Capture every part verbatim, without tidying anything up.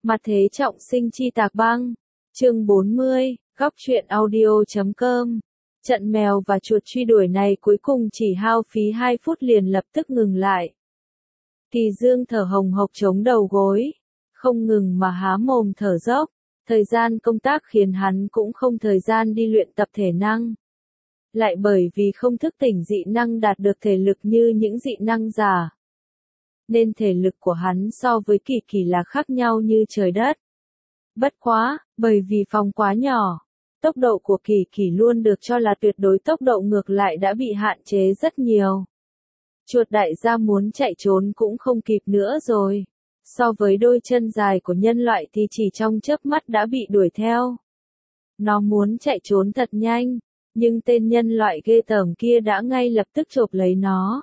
Mặt thế trọng sinh chi tạc băng. Chương bốn mươi, góc truyện audio chấm com. Trận mèo và chuột truy đuổi này cuối cùng chỉ hao phí hai phút liền lập tức ngừng lại. Kỳ Dương thở hồng hộc chống đầu gối, không ngừng mà há mồm thở dốc. Thời gian công tác khiến hắn cũng không thời gian đi luyện tập thể năng. Lại bởi vì không thức tỉnh dị năng đạt được thể lực như những dị năng giả, nên thể lực của hắn so với Kỳ Kỳ là khác nhau như trời đất. Bất quá, bởi vì phòng quá nhỏ, tốc độ của Kỳ Kỳ luôn được cho là tuyệt đối, tốc độ ngược lại đã bị hạn chế rất nhiều. Chuột đại gia muốn chạy trốn cũng không kịp nữa rồi. So với đôi chân dài của nhân loại thì chỉ trong chớp mắt đã bị đuổi theo. Nó muốn chạy trốn thật nhanh, nhưng tên nhân loại ghê tởm kia đã ngay lập tức chộp lấy nó.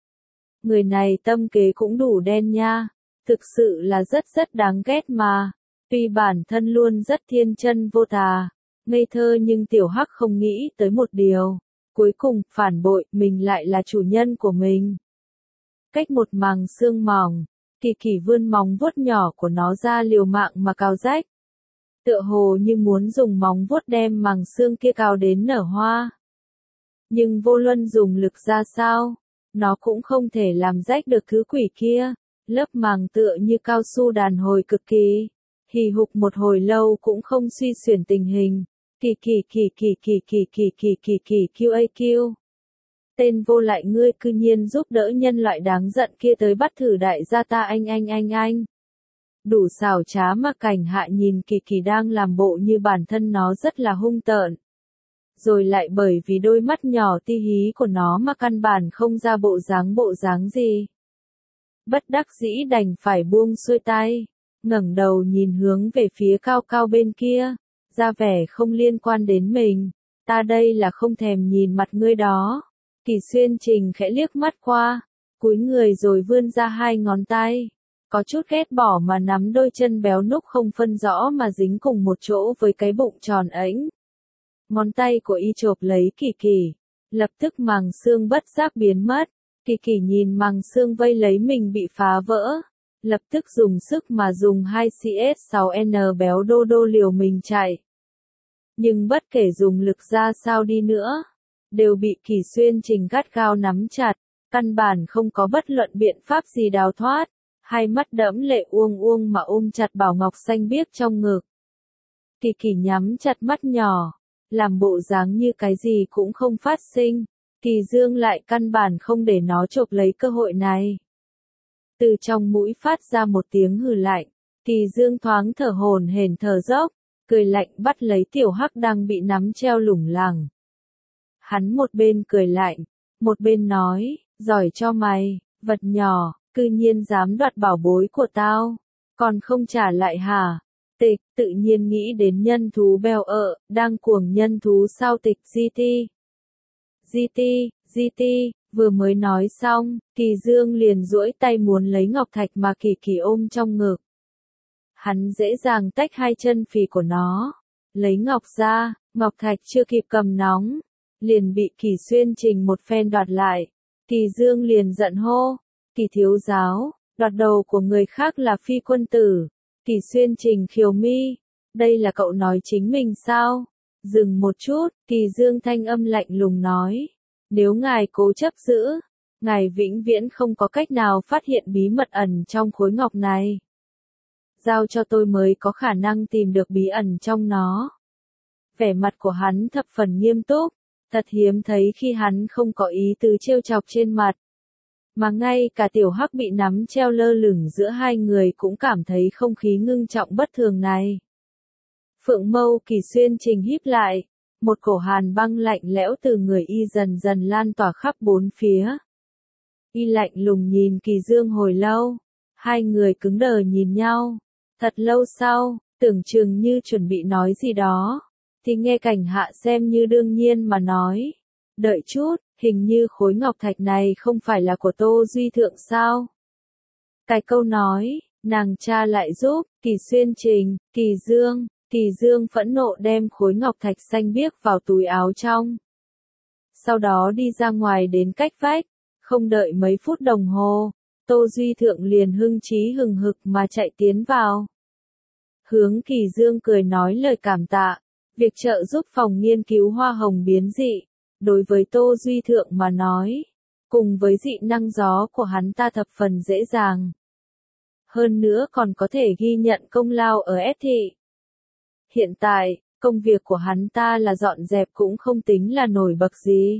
Người này tâm kế cũng đủ đen nha, thực sự là rất rất đáng ghét mà. Tuy bản thân luôn rất thiên chân vô tà, ngây thơ, nhưng tiểu hắc không nghĩ tới một điều. Cuối cùng, phản bội, mình lại là chủ nhân của mình. Cách một màng xương mỏng, Kỳ Kỳ vươn móng vuốt nhỏ của nó ra liều mạng mà cào rách. Tựa hồ như muốn dùng móng vuốt đem màng xương kia cào đến nở hoa. Nhưng vô luận dùng lực ra sao, nó cũng không thể làm rách được thứ quỷ kia. Lớp màng tựa như cao su đàn hồi cực kỳ, hì hục một hồi lâu cũng không suy xuyển tình hình. Kỳ Kỳ Kỳ Kỳ Kỳ Kỳ Kỳ Kỳ Kỳ Kỳ Q A Q. Tên vô lại, ngươi cư nhiên giúp đỡ nhân loại đáng giận kia tới bắt thử đại gia ta, anh anh anh anh. Đủ xảo trá mà Cảnh Hạ nhìn Kỳ Kỳ đang làm bộ như bản thân nó rất là hung tợn. Rồi lại bởi vì đôi mắt nhỏ ti hí của nó mà căn bản không ra bộ dáng bộ dáng gì. Bất đắc dĩ đành phải buông xuôi tay, ngẩng đầu nhìn hướng về phía cao cao bên kia, ra vẻ không liên quan đến mình. Ta đây là không thèm nhìn mặt ngươi đó. Kỳ Xuyên Trình khẽ liếc mắt qua, cúi người rồi vươn ra hai ngón tay, có chút ghét bỏ mà nắm đôi chân béo núc không phân rõ mà dính cùng một chỗ với cái bụng tròn ếnh. Ngón tay của y chộp lấy Kỳ Kỳ, lập tức màng xương bất giác biến mất. Kỳ Kỳ nhìn màng xương vây lấy mình bị phá vỡ, lập tức dùng sức mà dùng hai C S sáu N béo đô đô liều mình chạy. Nhưng bất kể dùng lực ra sao đi nữa, đều bị Kỳ Xuyên Trình gắt gao nắm chặt, căn bản không có bất luận biện pháp gì đào thoát. Hai mắt đẫm lệ uông uông mà ôm chặt Bảo Ngọc xanh biếc trong ngực. Kỳ Kỳ nhắm chặt mắt nhỏ, làm bộ dáng như cái gì cũng không phát sinh. Kỳ Dương lại căn bản không để nó chộp lấy cơ hội này. Từ trong mũi phát ra một tiếng hừ lạnh, Kỳ Dương thoáng thở hổn hển thở dốc, cười lạnh bắt lấy tiểu hắc đang bị nắm treo lủng lẳng. Hắn một bên cười lạnh, một bên nói, giỏi cho mày, vật nhỏ, cư nhiên dám đoạt bảo bối của tao, còn không trả lại hả? Tịch, tự nhiên nghĩ đến nhân thú bèo ợ, đang cuồng nhân thú sao Tịch giê tê. giê tê, giê tê, vừa mới nói xong, Kỳ Dương liền duỗi tay muốn lấy ngọc thạch mà Kỳ Kỳ ôm trong ngực. Hắn dễ dàng tách hai chân phì của nó, lấy ngọc ra, ngọc thạch chưa kịp cầm nóng, liền bị Kỳ Xuyên Trình một phen đoạt lại. Kỳ Dương liền giận hô, Kỳ thiếu giáo, đoạt đầu của người khác là phi quân tử. Kỳ Xuyên Trình khiêu mi, đây là cậu nói chính mình sao? Dừng một chút, Kỳ Dương thanh âm lạnh lùng nói, nếu ngài cố chấp giữ, ngài vĩnh viễn không có cách nào phát hiện bí mật ẩn trong khối ngọc này. Giao cho tôi mới có khả năng tìm được bí ẩn trong nó. Vẻ mặt của hắn thập phần nghiêm túc, thật hiếm thấy khi hắn không có ý tứ trêu chọc trên mặt. Mà ngay cả tiểu hắc bị nắm treo lơ lửng giữa hai người cũng cảm thấy không khí ngưng trọng bất thường này. Phượng mâu Kỳ Xuyên Trình híp lại, một cổ hàn băng lạnh lẽo từ người y dần dần lan tỏa khắp bốn phía. Y lạnh lùng nhìn Kỳ Dương hồi lâu, hai người cứng đờ nhìn nhau. Thật lâu sau, tưởng chừng như chuẩn bị nói gì đó, thì nghe Cảnh Hạ xem như đương nhiên mà nói, đợi chút, hình như khối ngọc thạch này không phải là của Tô Duy Thượng sao? Cái câu nói, nàng cha lại giúp, Kỳ Xuyên Trình, Kỳ Dương, Kỳ Dương phẫn nộ đem khối ngọc thạch xanh biếc vào túi áo trong. Sau đó đi ra ngoài đến cách vách, không đợi mấy phút đồng hồ, Tô Duy Thượng liền hưng trí hừng hực mà chạy tiến vào. Hướng Kỳ Dương cười nói lời cảm tạ. Việc trợ giúp phòng nghiên cứu hoa hồng biến dị, đối với Tô Duy Thượng mà nói, cùng với dị năng gió của hắn ta thập phần dễ dàng. Hơn nữa còn có thể ghi nhận công lao ở S thị. Hiện tại, công việc của hắn ta là dọn dẹp cũng không tính là nổi bật gì.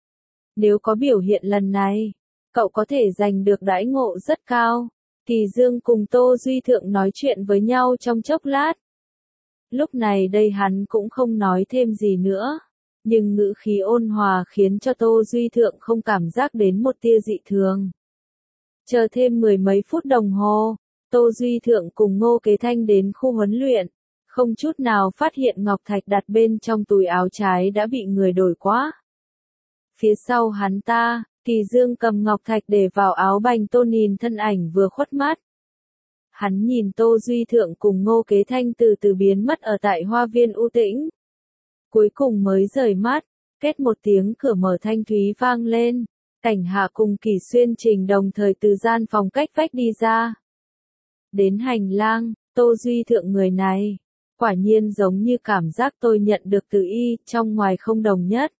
Nếu có biểu hiện lần này, cậu có thể giành được đãi ngộ rất cao. Kỳ Dương cùng Tô Duy Thượng nói chuyện với nhau trong chốc lát. Lúc này đây hắn cũng không nói thêm gì nữa, nhưng ngữ khí ôn hòa khiến cho Tô Duy Thượng không cảm giác đến một tia dị thường. Chờ thêm mười mấy phút đồng hồ, Tô Duy Thượng cùng Ngô Kế Thanh đến khu huấn luyện, không chút nào phát hiện ngọc thạch đặt bên trong túi áo trái đã bị người đổi quá. Phía sau hắn ta, Kỳ Dương cầm ngọc thạch để vào áo bành tô nhìn thân ảnh vừa khuất mắt. Hắn nhìn Tô Duy Thượng cùng Ngô Kế Thanh từ từ biến mất ở tại hoa viên u tĩnh. Cuối cùng mới rời mắt, két một tiếng cửa mở thanh thúy vang lên. Cảnh Hạ cùng Kỳ Xuyên Trình đồng thời từ gian phòng cách vách đi ra. Đến hành lang, Tô Duy Thượng người này, quả nhiên giống như cảm giác tôi nhận được từ y, trong ngoài không đồng nhất.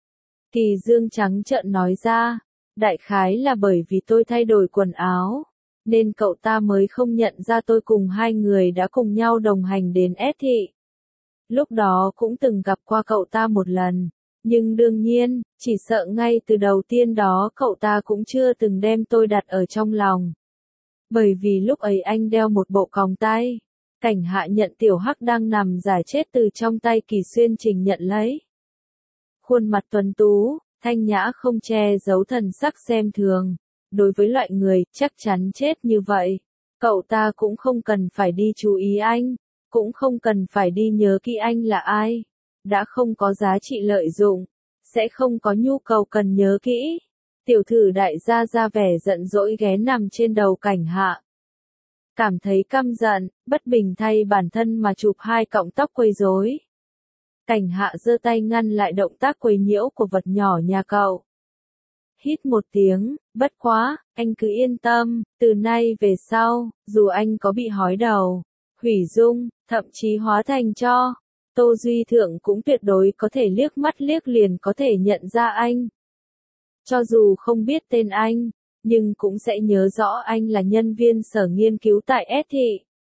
Kỳ Dương trắng trợn nói ra, đại khái là bởi vì tôi thay đổi quần áo, nên cậu ta mới không nhận ra tôi cùng hai người đã cùng nhau đồng hành đến S thị. Lúc đó cũng từng gặp qua cậu ta một lần, nhưng đương nhiên, chỉ sợ ngay từ đầu tiên đó cậu ta cũng chưa từng đem tôi đặt ở trong lòng. Bởi vì lúc ấy anh đeo một bộ còng tay, Cảnh Hạ nhận Tiểu Hắc đang nằm giải chết từ trong tay Kỳ Xuyên Trình nhận lấy. Khuôn mặt tuấn tú, thanh nhã không che giấu thần sắc xem thường. Đối với loại người chắc chắn chết như vậy, cậu ta cũng không cần phải đi chú ý anh, cũng không cần phải đi nhớ kỹ anh là ai. Đã không có giá trị lợi dụng, sẽ không có nhu cầu cần nhớ kỹ. Tiểu thử đại gia ra vẻ giận dỗi ghé nằm trên đầu Cảnh Hạ. Cảm thấy căm giận, bất bình thay bản thân mà chụp hai cọng tóc quấy rối. Cảnh Hạ giơ tay ngăn lại động tác quấy nhiễu của vật nhỏ nhà cậu. Hít một tiếng, bất quá, anh cứ yên tâm, từ nay về sau, dù anh có bị hói đầu, hủy dung, thậm chí hóa thành tro, Tô Duy Thượng cũng tuyệt đối có thể liếc mắt liếc liền có thể nhận ra anh. Cho dù không biết tên anh, nhưng cũng sẽ nhớ rõ anh là nhân viên sở nghiên cứu tại S thị.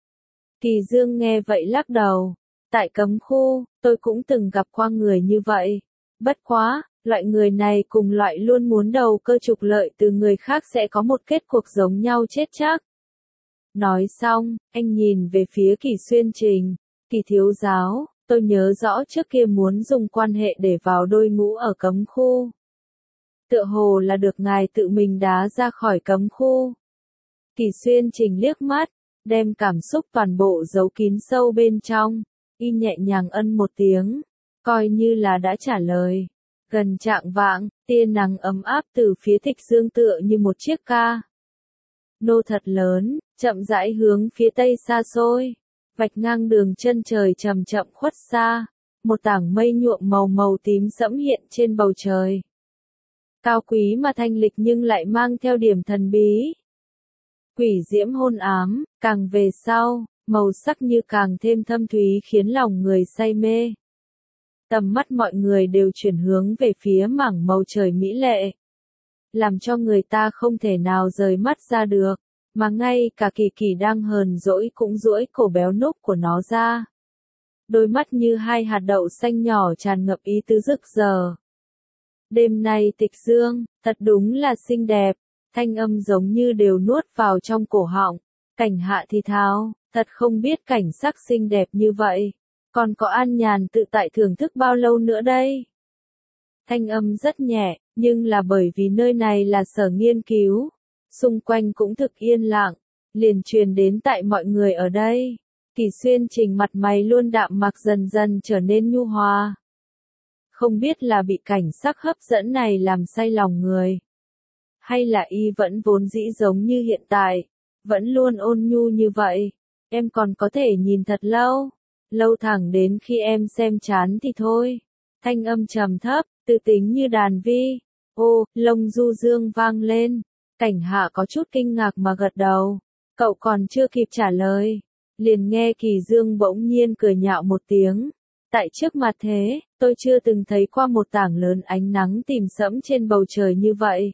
Kỳ Dương nghe vậy lắc đầu. Tại cấm khu, tôi cũng từng gặp qua người như vậy. Bất quá, loại người này cùng loại luôn muốn đầu cơ trục lợi từ người khác sẽ có một kết cuộc giống nhau chết chắc. Nói xong, anh nhìn về phía Kỳ Xuyên Trình. Kỳ thiếu giáo, tôi nhớ rõ trước kia muốn dùng quan hệ để vào đôi ngũ ở cấm khu. Tựa hồ là được ngài tự mình đá ra khỏi cấm khu. Kỳ Xuyên Trình liếc mắt, đem cảm xúc toàn bộ giấu kín sâu bên trong. Y nhẹ nhàng ân một tiếng, coi như là đã trả lời. Gần trạng vạng, tia nắng ấm áp từ phía Thịch Dương tựa như một chiếc ca nô thật lớn, chậm rãi hướng phía tây xa xôi, vạch ngang đường chân trời chậm chậm khuất xa, một tảng mây nhuộm màu màu tím sẫm hiện trên bầu trời. Cao quý mà thanh lịch nhưng lại mang theo điểm thần bí. Quỷ diễm hôn ám, càng về sau, màu sắc như càng thêm thâm thúy khiến lòng người say mê. Tầm mắt mọi người đều chuyển hướng về phía mảng màu trời mỹ lệ, làm cho người ta không thể nào rời mắt ra được, mà ngay cả Kỳ Kỳ đang hờn dỗi cũng duỗi cổ béo núc của nó ra. Đôi mắt như hai hạt đậu xanh nhỏ tràn ngập ý tứ rực rỡ. Đêm nay Tịch Dương, thật đúng là xinh đẹp, thanh âm giống như đều nuốt vào trong cổ họng. Cảnh Hạ thì thào, thật không biết cảnh sắc xinh đẹp như vậy, còn có an nhàn tự tại thưởng thức bao lâu nữa đây. Thanh âm rất nhẹ, nhưng là bởi vì nơi này là sở nghiên cứu, xung quanh cũng thực yên lặng, liền truyền đến tại mọi người ở đây. Kỳ Xuyên Trình mặt mày luôn đạm mạc dần dần trở nên nhu hòa. Không biết là bị cảnh sắc hấp dẫn này làm say lòng người, hay là y vẫn vốn dĩ giống như hiện tại, vẫn luôn ôn nhu như vậy. Em còn có thể nhìn thật lâu, lâu thẳng đến khi em xem chán thì thôi. Thanh âm trầm thấp, tự tính như đàn vi. Ô, lông du dương vang lên. Cảnh Hạ có chút kinh ngạc mà gật đầu. Cậu còn chưa kịp trả lời, Liền nghe Kỳ Dương bỗng nhiên cười nhạo một tiếng. Tại trước mặt thế, tôi chưa từng thấy qua một tảng lớn ánh nắng tìm sẫm trên bầu trời như vậy.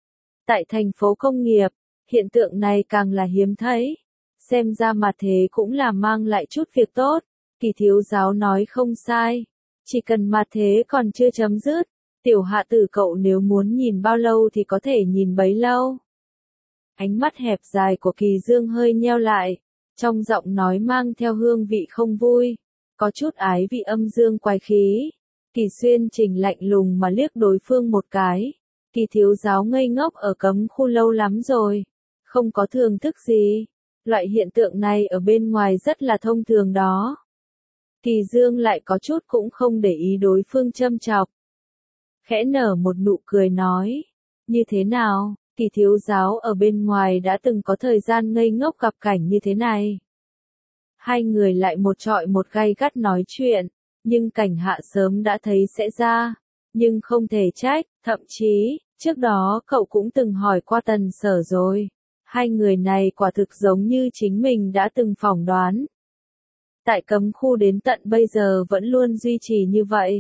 Tại thành phố công nghiệp, hiện tượng này càng là hiếm thấy. Xem ra mặt thế cũng là mang lại chút việc tốt. Kỳ thiếu giáo nói không sai. Chỉ cần mặt thế còn chưa chấm dứt, tiểu hạ tử cậu nếu muốn nhìn bao lâu thì có thể nhìn bấy lâu. Ánh mắt hẹp dài của Kỳ Dương hơi nheo lại, trong giọng nói mang theo hương vị không vui, có chút ái vị âm dương quái khí. Kỳ Xuyên Trình lạnh lùng mà liếc đối phương một cái. Kỳ thiếu giáo ngây ngốc ở cấm khu lâu lắm rồi, không có thưởng thức gì. Loại hiện tượng này ở bên ngoài rất là thông thường đó. Kỳ Dương lại có chút cũng không để ý đối phương châm chọc. Khẽ nở một nụ cười nói, như thế nào, Kỳ thiếu giáo ở bên ngoài đã từng có thời gian ngây ngốc gặp cảnh như thế này. Hai người lại một trọi một gay gắt nói chuyện, nhưng Cảnh Hạ sớm đã thấy sẽ ra, nhưng không thể trách, thậm chí, trước đó cậu cũng từng hỏi qua Tần Sở rồi. Hai người này quả thực giống như chính mình đã từng phỏng đoán. Tại cấm khu đến tận bây giờ vẫn luôn duy trì như vậy.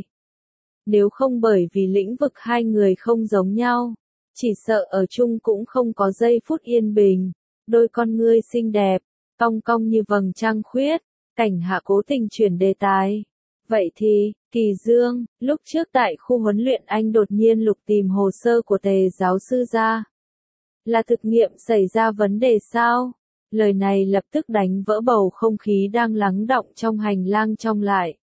Nếu không bởi vì lĩnh vực hai người không giống nhau, chỉ sợ ở chung cũng không có giây phút yên bình. Đôi con ngươi xinh đẹp, cong cong như vầng trăng khuyết. Cảnh Hạ cố tình chuyển đề tài. Vậy thì, Kỳ Dương, lúc trước tại khu huấn luyện anh đột nhiên lục tìm hồ sơ của Tề giáo sư ra. Là thực nghiệm xảy ra vấn đề sao? Lời này lập tức đánh vỡ bầu không khí đang lắng đọng trong hành lang trong lại.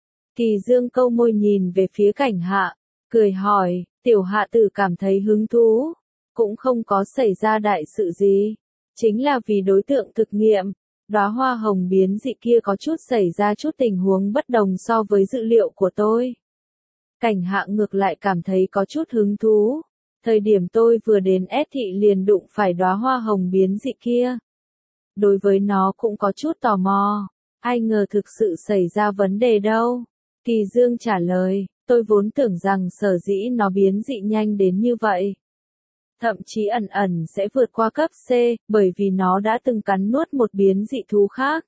Kỳ Dương câu môi nhìn về phía Cảnh Hạ, cười hỏi, tiểu hạ tử cảm thấy hứng thú. Cũng không có xảy ra đại sự gì. Chính là vì đối tượng thực nghiệm, đóa hoa hồng biến dị kia có chút xảy ra chút tình huống bất đồng so với dự liệu của tôi. Cảnh Hạ ngược lại cảm thấy có chút hứng thú. Thời điểm tôi vừa đến S thị liền đụng phải đóa hoa hồng biến dị kia. Đối với nó cũng có chút tò mò. Ai ngờ thực sự xảy ra vấn đề đâu. Kỳ Dương trả lời, tôi vốn tưởng rằng sở dĩ nó biến dị nhanh đến như vậy. Thậm chí ẩn ẩn sẽ vượt qua cấp C, bởi vì nó đã từng cắn nuốt một biến dị thú khác.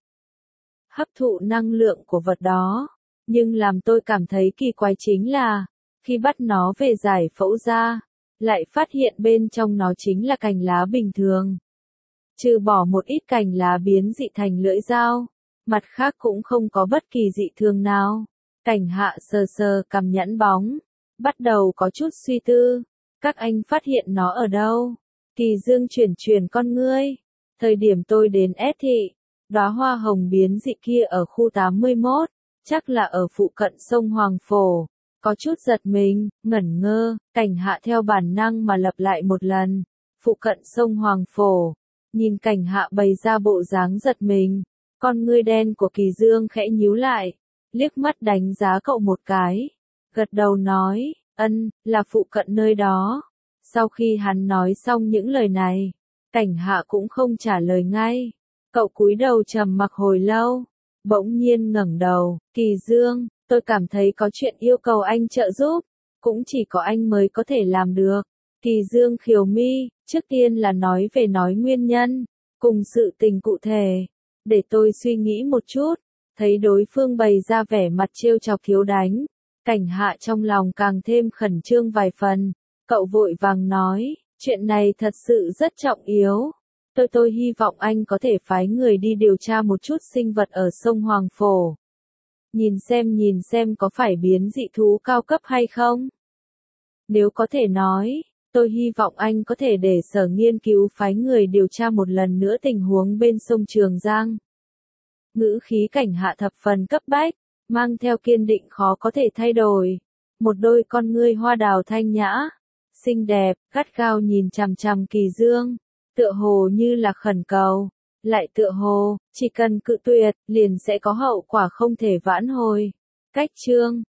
Hấp thụ năng lượng của vật đó. Nhưng làm tôi cảm thấy kỳ quái chính là, khi bắt nó về giải phẫu ra, lại phát hiện bên trong nó chính là cành lá bình thường. Trừ bỏ một ít cành lá biến dị thành lưỡi dao, mặt khác cũng không có bất kỳ dị thường nào. Cảnh Hạ sờ sờ cằm nhẵn bóng, bắt đầu có chút suy tư. Các anh phát hiện nó ở đâu? Kỳ Dương chuyển chuyển con ngươi. Thời điểm tôi đến S thị, đóa hoa hồng biến dị kia ở khu tám mươi mốt, chắc là ở phụ cận sông Hoàng Phổ. Có chút giật mình, ngẩn ngơ, Cảnh Hạ theo bản năng mà lặp lại một lần. Phụ cận sông Hoàng Phổ. Nhìn Cảnh Hạ bày ra bộ dáng giật mình. Con ngươi đen của Kỳ Dương khẽ nhíu lại. Liếc mắt đánh giá cậu một cái. Gật đầu nói, ân, là phụ cận nơi đó. Sau khi hắn nói xong những lời này, Cảnh Hạ cũng không trả lời ngay. Cậu cúi đầu trầm mặc hồi lâu. Bỗng nhiên ngẩng đầu, Kỳ Dương, tôi cảm thấy có chuyện yêu cầu anh trợ giúp. Cũng chỉ có anh mới có thể làm được. Kỳ Dương khiều mi, trước tiên là nói về nói nguyên nhân, cùng sự tình cụ thể. Để tôi suy nghĩ một chút. Thấy đối phương bày ra vẻ mặt trêu chọc thiếu đánh. Cảnh Hạ trong lòng càng thêm khẩn trương vài phần. Cậu vội vàng nói, chuyện này thật sự rất trọng yếu. Tôi tôi hy vọng anh có thể phái người đi điều tra một chút sinh vật ở sông Hoàng Phổ. Nhìn xem nhìn xem có phải biến dị thú cao cấp hay không. Nếu có thể nói, tôi hy vọng anh có thể để sở nghiên cứu phái người điều tra một lần nữa tình huống bên sông Trường Giang. Ngữ khí Cảnh Hạ thập phần cấp bách, mang theo kiên định khó có thể thay đổi. Một đôi con ngươi hoa đào thanh nhã, xinh đẹp, gắt gao nhìn chằm chằm Kỳ Dương, tựa hồ như là khẩn cầu, lại tựa hồ, chỉ cần cự tuyệt, liền sẽ có hậu quả không thể vãn hồi. Cách chương